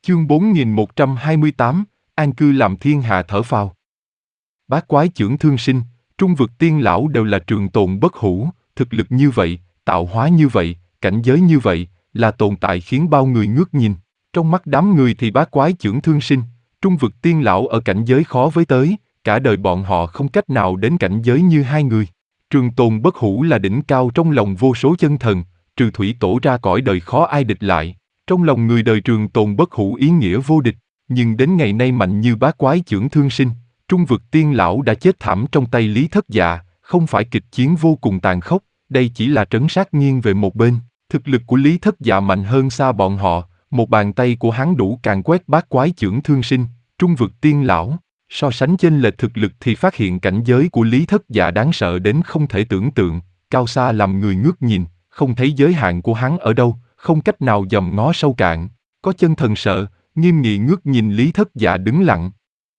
Chương 4128, an cư làm thiên hạ thở phào. Bát quái chưởng thương sinh, trung vực tiên lão đều là trường tồn bất hủ, thực lực như vậy, tạo hóa như vậy, cảnh giới như vậy, là tồn tại khiến bao người ngước nhìn. Trong mắt đám người thì bát quái chưởng thương sinh, trung vực tiên lão ở cảnh giới khó với tới, cả đời bọn họ không cách nào đến cảnh giới như hai người. Trường tồn bất hủ là đỉnh cao trong lòng vô số chân thần, trừ thủy tổ ra cõi đời khó ai địch lại. Trong lòng người đời trường tồn bất hủ ý nghĩa vô địch, nhưng đến ngày nay mạnh như bát quái chưởng thương sinh, trung vực tiên lão đã chết thảm trong tay Lý Thất Dạ, không phải kịch chiến vô cùng tàn khốc, đây chỉ là trấn sát nghiêng về một bên. Thực lực của Lý Thất Dạ mạnh hơn xa bọn họ, một bàn tay của hắn đủ càn quét bát quái chưởng thương sinh, trung vực tiên lão. So sánh chênh lệch thực lực thì phát hiện cảnh giới của Lý Thất Dạ đáng sợ đến không thể tưởng tượng, cao xa làm người ngước nhìn, không thấy giới hạn của hắn ở đâu, không cách nào dòm ngó sâu cạn. Có chân thần sợ, nghiêm nghị ngước nhìn Lý Thất Dạ đứng lặng.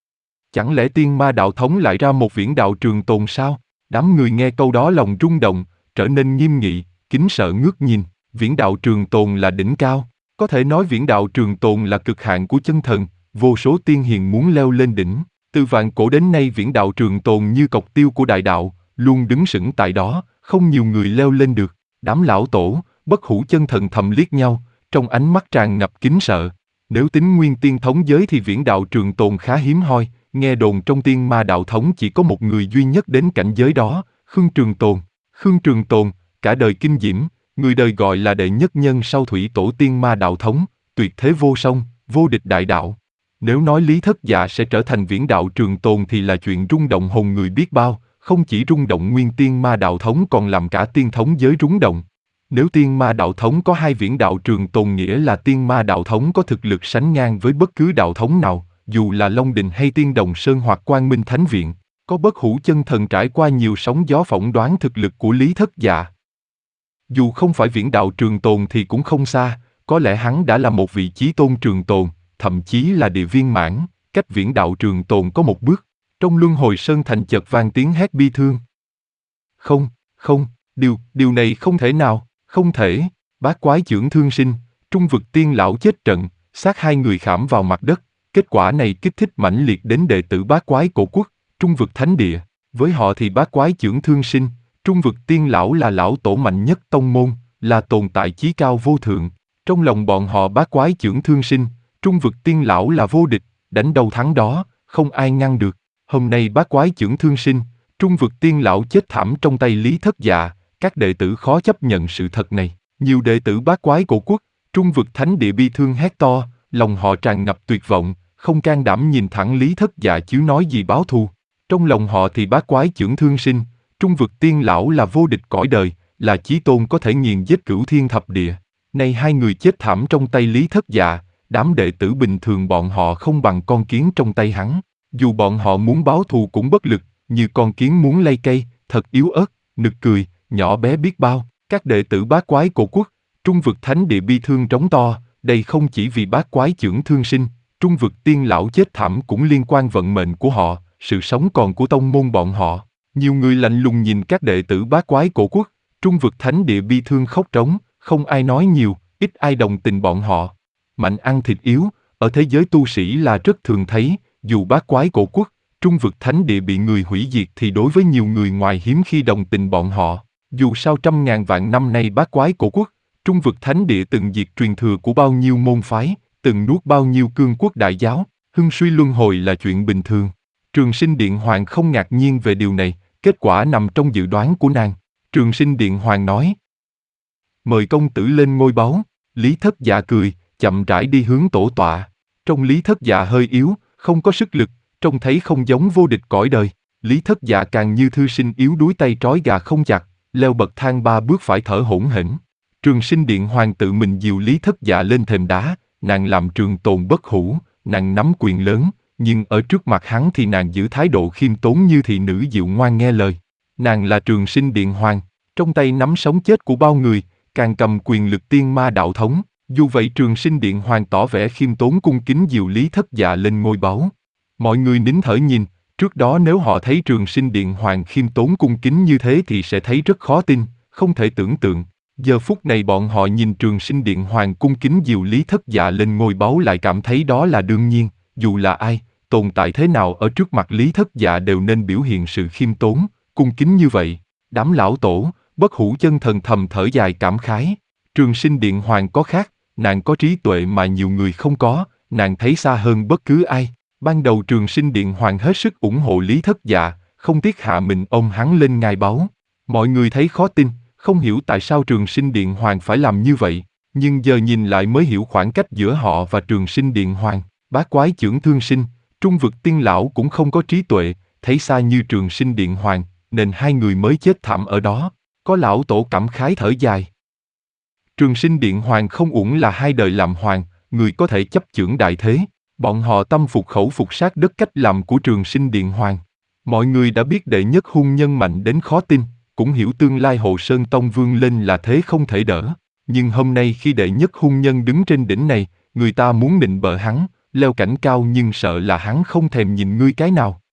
Chẳng lẽ tiên ma đạo thống lại ra một viễn đạo trường tồn sao? Đám người nghe câu đó lòng rung động, trở nên nghiêm nghị, kính sợ ngước nhìn. Viễn đạo trường tồn là đỉnh cao, có thể nói viễn đạo trường tồn là cực hạn của chân thần, vô số tiên hiền muốn leo lên đỉnh. Từ vạn cổ đến nay viễn đạo trường tồn như cọc tiêu của đại đạo, luôn đứng sững tại đó, không nhiều người leo lên được. Đám lão tổ, bất hủ chân thần thầm liếc nhau, trong ánh mắt tràn ngập kính sợ. Nếu tính nguyên tiên thống giới thì viễn đạo trường tồn khá hiếm hoi, nghe đồn trong tiên ma đạo thống chỉ có một người duy nhất đến cảnh giới đó, Khương Trường Tồn. Khương Trường Tồn, cả đời kinh diễm, người đời gọi là đệ nhất nhân sau thủy tổ tiên ma đạo thống, tuyệt thế vô song, vô địch đại đạo. Nếu nói Lý Thất Dạ sẽ trở thành viễn đạo trường tồn thì là chuyện rung động hồn người biết bao, không chỉ rung động nguyên tiên ma đạo thống còn làm cả tiên thống giới rung động. Nếu tiên ma đạo thống có hai viễn đạo trường tồn nghĩa là tiên ma đạo thống có thực lực sánh ngang với bất cứ đạo thống nào, dù là Long Đình hay Tiên Đồng Sơn hoặc Quang Minh Thánh Viện. Có bất hủ chân thần trải qua nhiều sóng gió phỏng đoán thực lực của Lý Thất Dạ. Dù không phải viễn đạo trường tồn thì cũng không xa, có lẽ hắn đã là một vị chí tôn trường tồn, thậm chí là địa viên mãn, cách viễn đạo trường tồn có một bước. Trong luân hồi sơn thành chợt vang tiếng hét bi thương. Không, điều này không thể nào, không thể. Bát quái chưởng thương sinh, trung vực tiên lão chết trận, xác hai người khảm vào mặt đất. Kết quả này kích thích mãnh liệt đến đệ tử bát quái cổ quốc, trung vực thánh địa. Với họ thì bát quái chưởng thương sinh, trung vực tiên lão là lão tổ mạnh nhất tông môn, là tồn tại chí cao vô thượng. Trong lòng bọn họ bát quái chưởng thương sinh, trung vực tiên lão là vô địch, đánh đâu thắng đó, không ai ngăn được. Hôm nay bát quái chưởng thương sinh, trung vực tiên lão chết thảm trong tay Lý Thất Dạ, các đệ tử khó chấp nhận sự thật này. Nhiều đệ tử bát quái cổ quốc, trung vực thánh địa bi thương hét to, lòng họ tràn ngập tuyệt vọng, không can đảm nhìn thẳng Lý Thất Dạ chứ nói gì báo thù. Trong lòng họ thì bát quái chưởng thương sinh, trung vực tiên lão là vô địch cõi đời, là chí tôn có thể nghiền giết cửu thiên thập địa. Nay hai người chết thảm trong tay Lý Thất Dạ, đám đệ tử bình thường bọn họ không bằng con kiến trong tay hắn. Dù bọn họ muốn báo thù cũng bất lực, như con kiến muốn lay cây, thật yếu ớt, nực cười, nhỏ bé biết bao. Các đệ tử bát quái cổ quốc, trung vực thánh địa bi thương trống to, đây không chỉ vì bát quái chưởng thương sinh, trung vực tiên lão chết thảm cũng liên quan vận mệnh của họ, sự sống còn của tông môn bọn họ. Nhiều người lạnh lùng nhìn các đệ tử bát quái cổ quốc, trung vực thánh địa bi thương khóc trống, không ai nói nhiều, ít ai đồng tình bọn họ. Mạnh ăn thịt yếu, ở thế giới tu sĩ là rất thường thấy, dù bát quái cổ quốc, trung vực thánh địa bị người hủy diệt thì đối với nhiều người ngoài hiếm khi đồng tình bọn họ. Dù sao trăm ngàn vạn năm nay bát quái cổ quốc, trung vực thánh địa từng diệt truyền thừa của bao nhiêu môn phái, từng nuốt bao nhiêu cương quốc đại giáo, hưng suy luân hồi là chuyện bình thường. Trường Sinh Điện Hoàng không ngạc nhiên về điều này, kết quả nằm trong dự đoán của nàng. Trường Sinh Điện Hoàng nói: mời công tử lên ngôi báu. Lý Thất Dạ cười, chậm rãi đi hướng tổ tọa. Trong Lý Thất Dạ hơi yếu, không có sức lực, trông thấy không giống vô địch cõi đời. Lý Thất Dạ càng như thư sinh yếu đuối tay trói gà không chặt, leo bậc thang 3 bước phải thở hổn hển. Trường Sinh Điện Hoàng tự mình dìu Lý Thất Dạ lên thềm đá, nàng làm trường tồn bất hủ, nàng nắm quyền lớn, nhưng ở trước mặt hắn thì nàng giữ thái độ khiêm tốn như thị nữ dịu ngoan nghe lời. Nàng là Trường Sinh Điện Hoàng, trong tay nắm sống chết của bao người, càng cầm quyền lực tiên ma đạo thống. Dù vậy Trường Sinh Điện Hoàng tỏ vẻ khiêm tốn cung kính dìu Lý Thất Dạ lên ngôi báu. Mọi người nín thở nhìn, trước đó nếu họ thấy Trường Sinh Điện Hoàng khiêm tốn cung kính như thế thì sẽ thấy rất khó tin, không thể tưởng tượng. Giờ phút này bọn họ nhìn Trường Sinh Điện Hoàng cung kính dìu Lý Thất Dạ lên ngôi báu lại cảm thấy đó là đương nhiên, dù là ai, tồn tại thế nào ở trước mặt Lý Thất Dạ đều nên biểu hiện sự khiêm tốn, cung kính như vậy. Đám lão tổ, Bất Hủ chân thần thầm thở dài cảm khái. Trường Sinh Điện Hoàng có khác, nàng có trí tuệ mà nhiều người không có, nàng thấy xa hơn bất cứ ai. Ban đầu Trường Sinh Điện Hoàng hết sức ủng hộ Lý Thất Dạ, không tiếc hạ mình ôm hắn lên ngai báu. Mọi người thấy khó tin, không hiểu tại sao Trường Sinh Điện Hoàng phải làm như vậy, nhưng giờ nhìn lại mới hiểu khoảng cách giữa họ và Trường Sinh Điện Hoàng. Bát Quái Chưởng Thương Sinh, Trung Vực Tiên Lão cũng không có trí tuệ, thấy xa như Trường Sinh Điện Hoàng, nên hai người mới chết thảm ở đó. Có lão tổ cảm khái thở dài. Trường Sinh Điện Hoàng không uổng là 2 đời làm hoàng, người có thể chấp chưởng đại thế. Bọn họ tâm phục khẩu phục sát đất cách làm của Trường Sinh Điện Hoàng. Mọi người đã biết đệ nhất hung nhân mạnh đến khó tin, cũng hiểu tương lai Hộ Sơn Tông vươn lên là thế không thể đỡ. Nhưng hôm nay khi đệ nhất hung nhân đứng trên đỉnh này, người ta muốn nịnh bợ hắn, leo cảnh cao nhưng sợ là hắn không thèm nhìn ngươi cái nào.